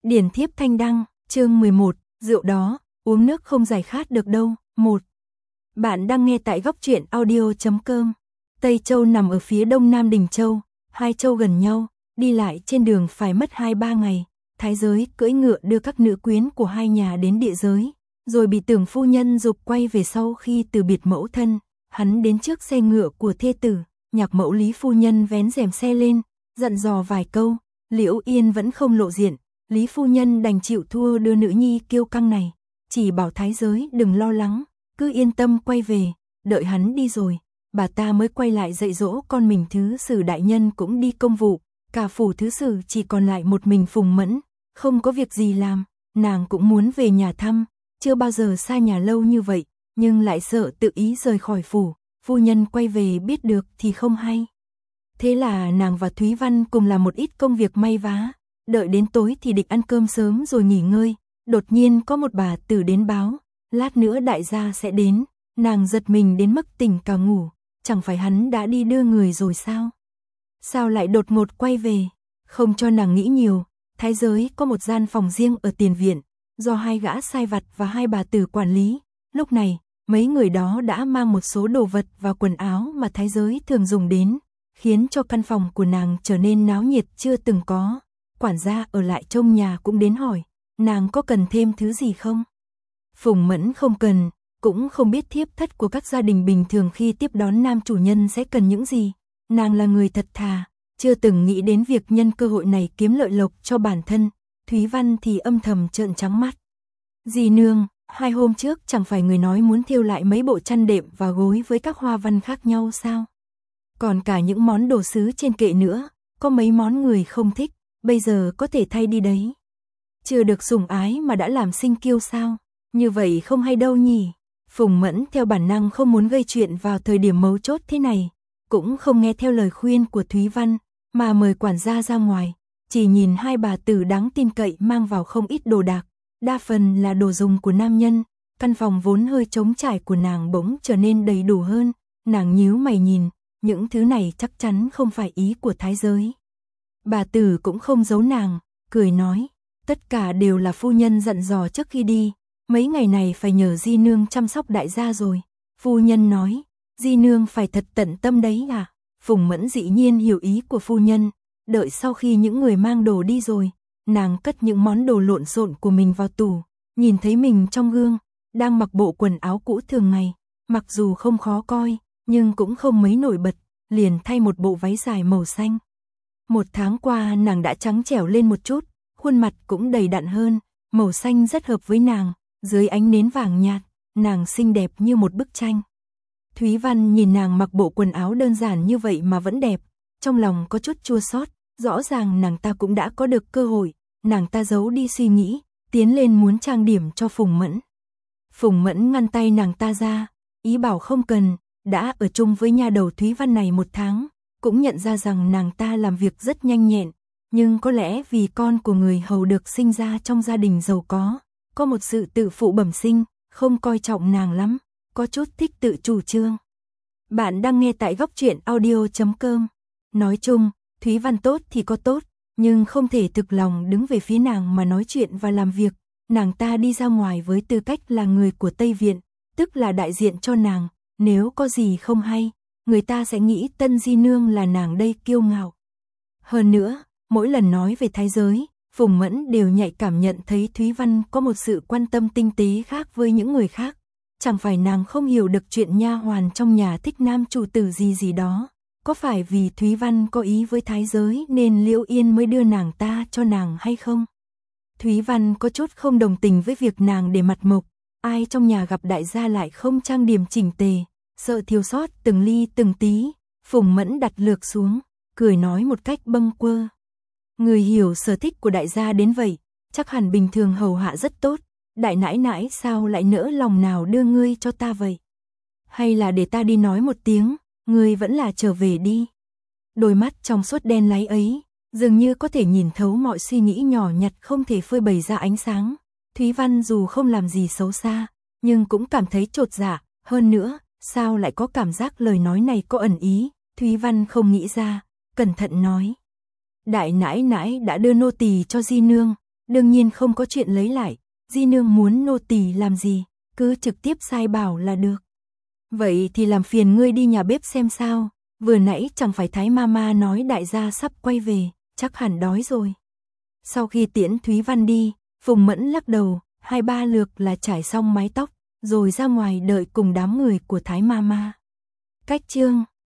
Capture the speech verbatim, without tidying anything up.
Điển thiếp thanh đăng, chương mười một, rượu đó, uống nước không giải khát được đâu. một. Bạn đang nghe tại góc truyện audio chấm com. Tây Châu nằm ở phía đông nam Đình Châu, hai châu gần nhau, đi lại trên đường phải mất hai ba ngày. Thái giới cưỡi ngựa đưa các nữ quyến của hai nhà đến địa giới, rồi bị Tưởng phu nhân giục quay về sau khi từ biệt mẫu thân. Hắn đến trước xe ngựa của thê tử, Nhạc mẫu Lý phu nhân vén rèm xe lên, dặn dò vài câu. Liễu Yên vẫn không lộ diện, Lý phu nhân đành chịu thua đưa nữ nhi kiêu căng này, chỉ bảo thái giới đừng lo lắng, cứ yên tâm quay về. Đợi hắn đi rồi, bà ta mới quay lại dạy dỗ con mình. Thứ sử đại nhân cũng đi công vụ, cả phủ thứ sử chỉ còn lại một mình Phùng Mẫn, không có việc gì làm, nàng cũng muốn về nhà thăm, chưa bao giờ xa nhà lâu như vậy, nhưng lại sợ tự ý rời khỏi phủ, phu nhân quay về biết được thì không hay. Thế là nàng và Thúy Văn cùng làm một ít công việc may vá, đợi đến tối thì định ăn cơm sớm rồi nghỉ ngơi. Đột nhiên có một bà tử đến báo, lát nữa đại gia sẽ đến. Nàng giật mình đến mức tỉnh cả ngủ, chẳng phải hắn đã đi đưa người rồi sao? Sao lại đột ngột quay về? Không cho nàng nghĩ nhiều, thái giới có một gian phòng riêng ở tiền viện, do hai gã sai vặt và hai bà tử quản lý. Lúc này, mấy người đó đã mang một số đồ vật và quần áo mà thái giới thường dùng đến, khiến cho căn phòng của nàng trở nên náo nhiệt chưa từng có. Quản gia ở lại trông nhà cũng đến hỏi, nàng có cần thêm thứ gì không? Phùng Mẫn không cần, cũng không biết thiếp thất của các gia đình bình thường khi tiếp đón nam chủ nhân sẽ cần những gì. Nàng là người thật thà, chưa từng nghĩ đến việc nhân cơ hội này kiếm lợi lộc cho bản thân. Thúy Văn thì âm thầm trợn trắng mắt. Dì nương, hai hôm trước chẳng phải người nói muốn thêu lại mấy bộ chăn đệm và gối với các hoa văn khác nhau sao? Còn cả những món đồ sứ trên kệ nữa, có mấy món người không thích, bây giờ có thể thay đi đấy. Chưa được sủng ái mà đã làm sinh kiêu sao? Như vậy không hay đâu nhỉ? Phùng Mẫn theo bản năng không muốn gây chuyện vào thời điểm mấu chốt thế này, cũng không nghe theo lời khuyên của Thúy Văn, mà mời quản gia ra ngoài, chỉ nhìn hai bà tử đáng tin cậy mang vào không ít đồ đạc, đa phần là đồ dùng của nam nhân. Căn phòng vốn hơi trống trải của nàng bỗng trở nên đầy đủ hơn, nàng nhíu mày nhìn, những thứ này chắc chắn không phải ý của thái giới. Bà tử cũng không giấu nàng, cười nói, tất cả đều là phu nhân dặn dò trước khi đi, mấy ngày này phải nhờ di nương chăm sóc đại gia rồi. Phu nhân nói, di nương phải thật tận tâm đấy à? Phùng Mẫn dĩ nhiên hiểu ý của phu nhân, đợi sau khi những người mang đồ đi rồi, nàng cất những món đồ lộn xộn của mình vào tủ, nhìn thấy mình trong gương, đang mặc bộ quần áo cũ thường ngày, mặc dù không khó coi, nhưng cũng không mấy nổi bật, liền thay một bộ váy dài màu xanh. Một tháng qua nàng đã trắng trẻo lên một chút, khuôn mặt cũng đầy đặn hơn, màu xanh rất hợp với nàng, dưới ánh nến vàng nhạt, nàng xinh đẹp như một bức tranh. Thúy Văn nhìn nàng mặc bộ quần áo đơn giản như vậy mà vẫn đẹp, trong lòng có chút chua xót, rõ ràng nàng ta cũng đã có được cơ hội, nàng ta giấu đi suy nghĩ, tiến lên muốn trang điểm cho Phùng Mẫn. Phùng Mẫn ngăn tay nàng ta ra, ý bảo không cần, đã ở chung với nha đầu Thúy Văn này một tháng, cũng nhận ra rằng nàng ta làm việc rất nhanh nhẹn, nhưng có lẽ vì con của người hầu được sinh ra trong gia đình giàu có, có một sự tự phụ bẩm sinh, không coi trọng nàng lắm, có chút thích tự chủ trương. Bạn đang nghe tại góc truyện audio chấm com. Nói chung, Thúy Văn tốt thì có tốt, nhưng không thể thực lòng đứng về phía nàng mà nói chuyện và làm việc. Nàng ta đi ra ngoài với tư cách là người của Tây Viện, tức là đại diện cho nàng, nếu có gì không hay, người ta sẽ nghĩ Tân Di Nương là nàng đây kiêu ngạo. Hơn nữa, mỗi lần nói về thái giới, Phùng Mẫn đều nhạy cảm nhận thấy Thúy Văn có một sự quan tâm tinh tế khác với những người khác. Chẳng phải nàng không hiểu được chuyện nha hoàn trong nhà thích nam chủ tử gì gì đó, có phải vì Thúy Văn có ý với thái giới nên Liễu Yên mới đưa nàng ta cho nàng hay không? Thúy Văn có chút không đồng tình với việc nàng để mặt mộc, ai trong nhà gặp đại gia lại không trang điểm chỉnh tề, sợ thiếu sót từng ly từng tí. Phùng Mẫn đặt lược xuống, cười nói một cách bâng quơ. Người hiểu sở thích của đại gia đến vậy, chắc hẳn bình thường hầu hạ rất tốt, đại nãi nãi sao lại nỡ lòng nào đưa ngươi cho ta vậy? Hay là để ta đi nói một tiếng, ngươi vẫn là trở về đi. Đôi mắt trong suốt đen láy ấy, dường như có thể nhìn thấu mọi suy nghĩ nhỏ nhặt không thể phơi bày ra ánh sáng. Thúy Văn dù không làm gì xấu xa, nhưng cũng cảm thấy chột dạ, hơn nữa, sao lại có cảm giác lời nói này có ẩn ý, Thúy Văn không nghĩ ra, cẩn thận nói. Đại nãi nãi đã đưa nô tỳ cho di nương, Đương nhiên không có chuyện lấy lại, di nương muốn nô tỳ làm gì, cứ trực tiếp sai bảo là được. Vậy thì làm phiền ngươi đi nhà bếp xem sao, vừa nãy chẳng phải Thái Mama nói đại gia sắp quay về, chắc hẳn đói rồi. Sau khi tiễn Thúy Văn đi, Phùng Mẫn lắc đầu, hai ba lượt là trải xong mái tóc, rồi ra ngoài đợi cùng đám người của Thái Mama. Cách chương